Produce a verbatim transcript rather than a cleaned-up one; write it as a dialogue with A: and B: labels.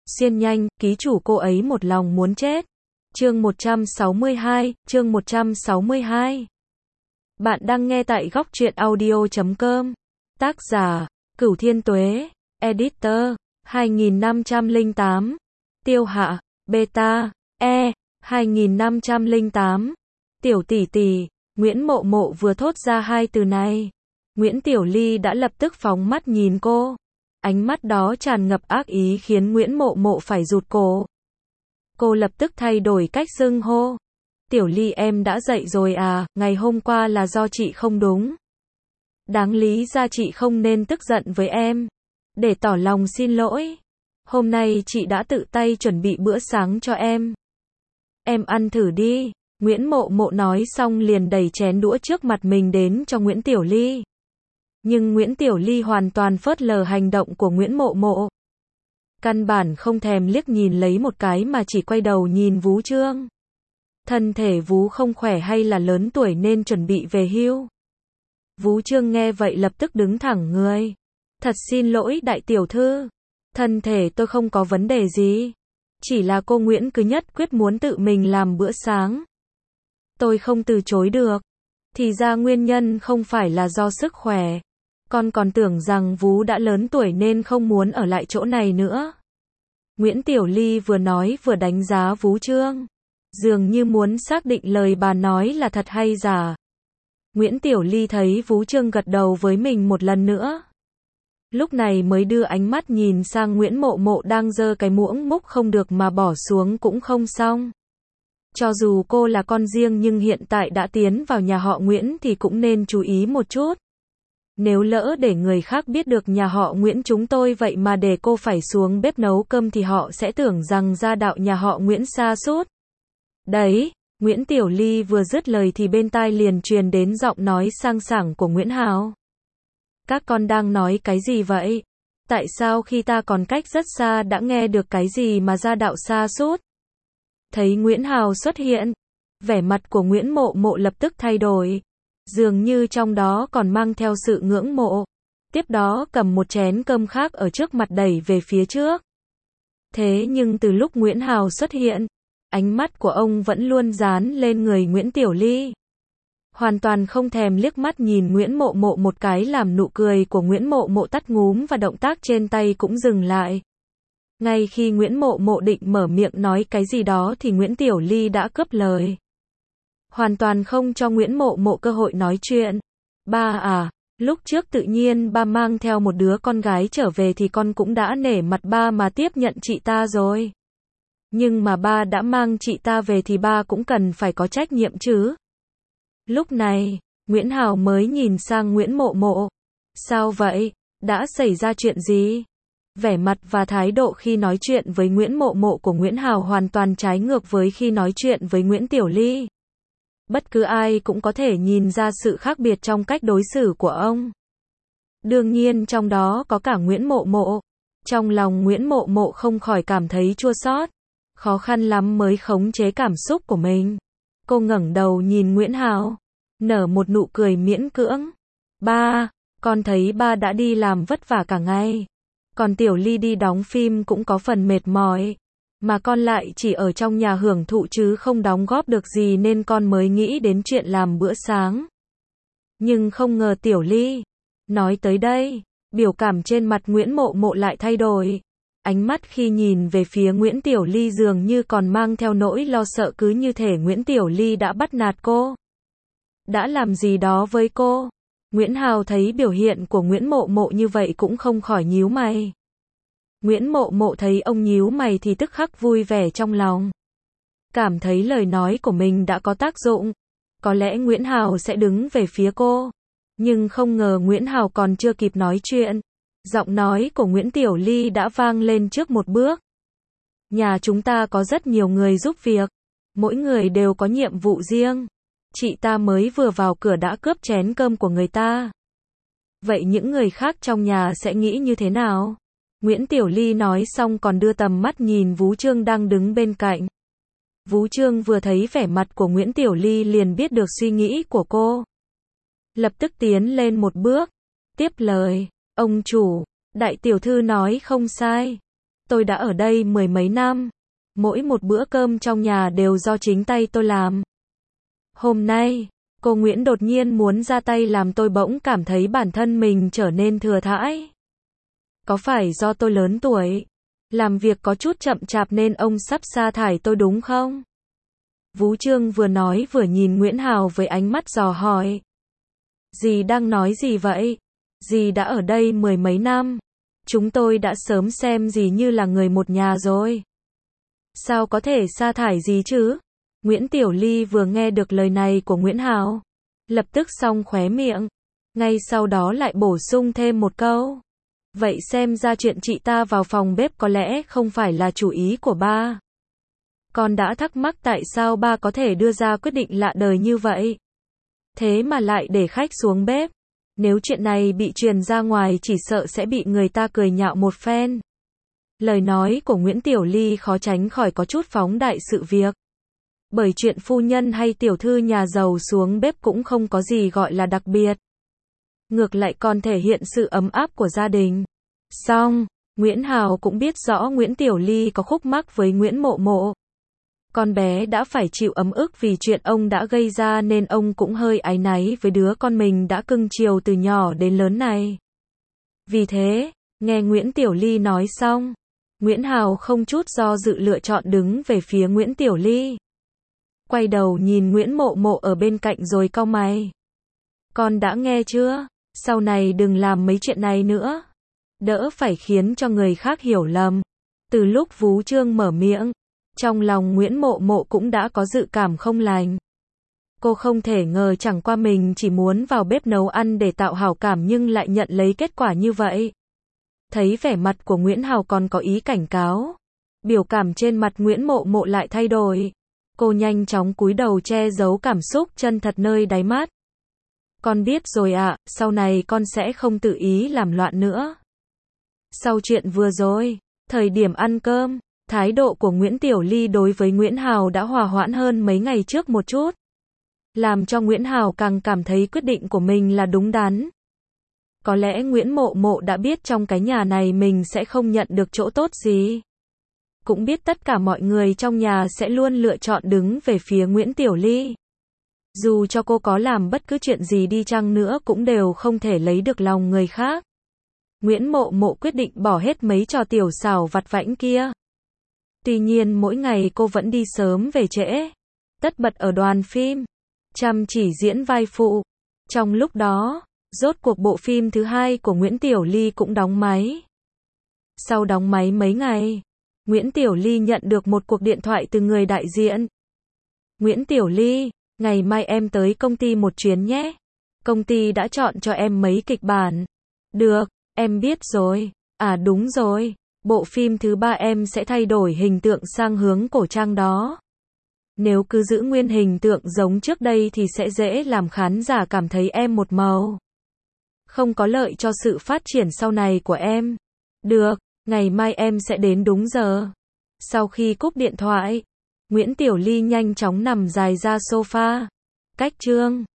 A: Xiên nhanh, ký chủ cô ấy một lòng muốn chết. Chương một trăm sáu mươi hai, chương một trăm sáu mươi hai. Bạn đang nghe tại góc truyện audio chấm com. Tác giả, Cửu Thiên Tuế, Editor, hai nghìn năm trăm lẻ tám. Tiêu Hạ, Beta, E, hai nghìn năm trăm lẻ tám. Tiểu tỷ tỷ, Nguyễn Mộ Mộ vừa thốt ra hai từ này. Nguyễn Tiểu Ly đã lập tức phóng mắt nhìn cô. Ánh mắt đó tràn ngập ác ý khiến Nguyễn Mộ Mộ phải rụt cổ. Cô lập tức thay đổi cách xưng hô. Tiểu Ly em đã dậy rồi à, ngày hôm qua là do chị không đúng. Đáng lý ra chị không nên tức giận với em. Để tỏ lòng xin lỗi. Hôm nay chị đã tự tay chuẩn bị bữa sáng cho em. Em ăn thử đi. Nguyễn Mộ Mộ nói xong liền đẩy chén đũa trước mặt mình đến cho Nguyễn Tiểu Ly. Nhưng Nguyễn Tiểu Ly hoàn toàn phớt lờ hành động của Nguyễn Mộ Mộ. Căn bản không thèm liếc nhìn lấy một cái mà chỉ quay đầu nhìn Vú Trương. Thân thể Vú không khỏe hay là lớn tuổi nên chuẩn bị về hưu. Vú Trương nghe vậy lập tức đứng thẳng người. Thật xin lỗi đại tiểu thư. Thân thể tôi không có vấn đề gì. Chỉ là cô Nguyễn cứ nhất quyết muốn tự mình làm bữa sáng. Tôi không từ chối được. Thì ra nguyên nhân không phải là do sức khỏe. Con còn tưởng rằng Vú đã lớn tuổi nên không muốn ở lại chỗ này nữa. Nguyễn Tiểu Ly vừa nói vừa đánh giá Vú Trương. Dường như muốn xác định lời bà nói là thật hay giả. Nguyễn Tiểu Ly thấy Vú Trương gật đầu với mình một lần nữa. Lúc này mới đưa ánh mắt nhìn sang Nguyễn Mộ Mộ đang giơ cái muỗng múc không được mà bỏ xuống cũng không xong. Cho dù cô là con riêng nhưng hiện tại đã tiến vào nhà họ Nguyễn thì cũng nên chú ý một chút. Nếu lỡ để người khác biết được nhà họ Nguyễn chúng tôi vậy mà để cô phải xuống bếp nấu cơm thì họ sẽ tưởng rằng gia đạo nhà họ Nguyễn sa sút. Đấy, Nguyễn Tiểu Ly vừa dứt lời thì bên tai liền truyền đến giọng nói sang sảng của Nguyễn Hào. Các con đang nói cái gì vậy? Tại sao khi ta còn cách rất xa đã nghe được cái gì mà gia đạo sa sút? Thấy Nguyễn Hào xuất hiện, vẻ mặt của Nguyễn Mộ Mộ lập tức thay đổi. Dường như trong đó còn mang theo sự ngưỡng mộ. Tiếp đó cầm một chén cơm khác ở trước mặt đẩy về phía trước. Thế nhưng từ lúc Nguyễn Hào xuất hiện, ánh mắt của ông vẫn luôn dán lên người Nguyễn Tiểu Ly. Hoàn toàn không thèm liếc mắt nhìn Nguyễn Mộ Mộ một cái làm nụ cười của Nguyễn Mộ Mộ tắt ngúm và động tác trên tay cũng dừng lại. Ngay khi Nguyễn Mộ Mộ định mở miệng nói cái gì đó thì Nguyễn Tiểu Ly đã cướp lời. Hoàn toàn không cho Nguyễn Mộ Mộ cơ hội nói chuyện. Ba à, lúc trước tự nhiên ba mang theo một đứa con gái trở về thì con cũng đã nể mặt ba mà tiếp nhận chị ta rồi. Nhưng mà ba đã mang chị ta về thì ba cũng cần phải có trách nhiệm chứ. Lúc này, Nguyễn Hào mới nhìn sang Nguyễn Mộ Mộ. Sao vậy? Đã xảy ra chuyện gì? Vẻ mặt và thái độ khi nói chuyện với Nguyễn Mộ Mộ của Nguyễn Hào hoàn toàn trái ngược với khi nói chuyện với Nguyễn Tiểu Ly. Bất cứ ai cũng có thể nhìn ra sự khác biệt trong cách đối xử của ông. Đương nhiên trong đó có cả Nguyễn Mộ Mộ. Trong lòng Nguyễn Mộ Mộ không khỏi cảm thấy chua xót. Khó khăn lắm mới khống chế cảm xúc của mình. Cô ngẩng đầu nhìn Nguyễn Hào, nở một nụ cười miễn cưỡng. Ba, con thấy ba đã đi làm vất vả cả ngày. Còn Tiểu Ly đi đóng phim cũng có phần mệt mỏi. Mà con lại chỉ ở trong nhà hưởng thụ chứ không đóng góp được gì nên con mới nghĩ đến chuyện làm bữa sáng. Nhưng không ngờ Tiểu Ly. Nói tới đây, biểu cảm trên mặt Nguyễn Mộ Mộ lại thay đổi. Ánh mắt khi nhìn về phía Nguyễn Tiểu Ly dường như còn mang theo nỗi lo sợ cứ như thể Nguyễn Tiểu Ly đã bắt nạt cô. Đã làm gì đó với cô. Nguyễn Hào thấy biểu hiện của Nguyễn Mộ Mộ như vậy cũng không khỏi nhíu mày. Nguyễn Mộ Mộ thấy ông nhíu mày thì tức khắc vui vẻ trong lòng. Cảm thấy lời nói của mình đã có tác dụng. Có lẽ Nguyễn Hào sẽ đứng về phía cô. Nhưng không ngờ Nguyễn Hào còn chưa kịp nói chuyện. Giọng nói của Nguyễn Tiểu Ly đã vang lên trước một bước. Nhà chúng ta có rất nhiều người giúp việc. Mỗi người đều có nhiệm vụ riêng. Chị ta mới vừa vào cửa đã cướp chén cơm của người ta. Vậy những người khác trong nhà sẽ nghĩ như thế nào? Nguyễn Tiểu Ly nói xong còn đưa tầm mắt nhìn Vú Trương đang đứng bên cạnh. Vú Trương vừa thấy vẻ mặt của Nguyễn Tiểu Ly liền biết được suy nghĩ của cô. Lập tức tiến lên một bước. Tiếp lời. Ông chủ, đại tiểu thư nói không sai. Tôi đã ở đây mười mấy năm. Mỗi một bữa cơm trong nhà đều do chính tay tôi làm. Hôm nay, cô Nguyễn đột nhiên muốn ra tay làm tôi bỗng cảm thấy bản thân mình trở nên thừa thãi. Có phải do tôi lớn tuổi, làm việc có chút chậm chạp nên ông sắp sa thải tôi đúng không? Vú Trương vừa nói vừa nhìn Nguyễn Hào với ánh mắt dò hỏi. Dì đang nói gì vậy? Dì đã ở đây mười mấy năm. Chúng tôi đã sớm xem dì như là người một nhà rồi. Sao có thể sa thải dì chứ? Nguyễn Tiểu Ly vừa nghe được lời này của Nguyễn Hào, lập tức cong khóe miệng, ngay sau đó lại bổ sung thêm một câu. Vậy xem ra chuyện chị ta vào phòng bếp có lẽ không phải là chủ ý của ba. Con đã thắc mắc tại sao ba có thể đưa ra quyết định lạ đời như vậy. Thế mà lại để khách xuống bếp. Nếu chuyện này bị truyền ra ngoài chỉ sợ sẽ bị người ta cười nhạo một phen. Lời nói của Nguyễn Tiểu Ly khó tránh khỏi có chút phóng đại sự việc. Bởi chuyện phu nhân hay tiểu thư nhà giàu xuống bếp cũng không có gì gọi là đặc biệt. Ngược lại còn thể hiện sự ấm áp của gia đình. Song, Nguyễn Hào cũng biết rõ Nguyễn Tiểu Ly có khúc mắc với Nguyễn Mộ Mộ. Con bé đã phải chịu ấm ức vì chuyện ông đã gây ra nên ông cũng hơi áy náy với đứa con mình đã cưng chiều từ nhỏ đến lớn này. Vì thế, nghe Nguyễn Tiểu Ly nói xong, Nguyễn Hào không chút do dự lựa chọn đứng về phía Nguyễn Tiểu Ly. Quay đầu nhìn Nguyễn Mộ Mộ ở bên cạnh rồi cau mày. Con đã nghe chưa? Sau này đừng làm mấy chuyện này nữa. Đỡ phải khiến cho người khác hiểu lầm. Từ lúc Vú Trương mở miệng, trong lòng Nguyễn Mộ Mộ cũng đã có dự cảm không lành. Cô không thể ngờ chẳng qua mình chỉ muốn vào bếp nấu ăn để tạo hảo cảm nhưng lại nhận lấy kết quả như vậy. Thấy vẻ mặt của Nguyễn Hào còn có ý cảnh cáo. Biểu cảm trên mặt Nguyễn Mộ Mộ lại thay đổi. Cô nhanh chóng cúi đầu che giấu cảm xúc chân thật nơi đáy mắt. Con biết rồi ạ, sau này con sẽ không tự ý làm loạn nữa. Sau chuyện vừa rồi, thời điểm ăn cơm, thái độ của Nguyễn Tiểu Ly đối với Nguyễn Hào đã hòa hoãn hơn mấy ngày trước một chút. Làm cho Nguyễn Hào càng cảm thấy quyết định của mình là đúng đắn. Có lẽ Nguyễn Mộ Mộ đã biết trong cái nhà này mình sẽ không nhận được chỗ tốt gì. Cũng biết tất cả mọi người trong nhà sẽ luôn lựa chọn đứng về phía Nguyễn Tiểu Ly. Dù cho cô có làm bất cứ chuyện gì đi chăng nữa cũng đều không thể lấy được lòng người khác. Nguyễn Mộ Mộ quyết định bỏ hết mấy trò tiểu xảo vặt vãnh kia. Tuy nhiên mỗi ngày cô vẫn đi sớm về trễ, tất bật ở đoàn phim, chăm chỉ diễn vai phụ. Trong lúc đó, rốt cuộc bộ phim thứ hai của Nguyễn Tiểu Ly cũng đóng máy. Sau đóng máy mấy ngày, Nguyễn Tiểu Ly nhận được một cuộc điện thoại từ người đại diện. Nguyễn Tiểu Ly, ngày mai em tới công ty một chuyến nhé. Công ty đã chọn cho em mấy kịch bản. Được, em biết rồi. À đúng rồi, bộ phim thứ ba em sẽ thay đổi hình tượng sang hướng cổ trang đó. Nếu cứ giữ nguyên hình tượng giống trước đây thì sẽ dễ làm khán giả cảm thấy em một màu. Không có lợi cho sự phát triển sau này của em. Được, ngày mai em sẽ đến đúng giờ. Sau khi cúp điện thoại, Nguyễn Tiểu Ly nhanh chóng nằm dài ra sofa. Cách chương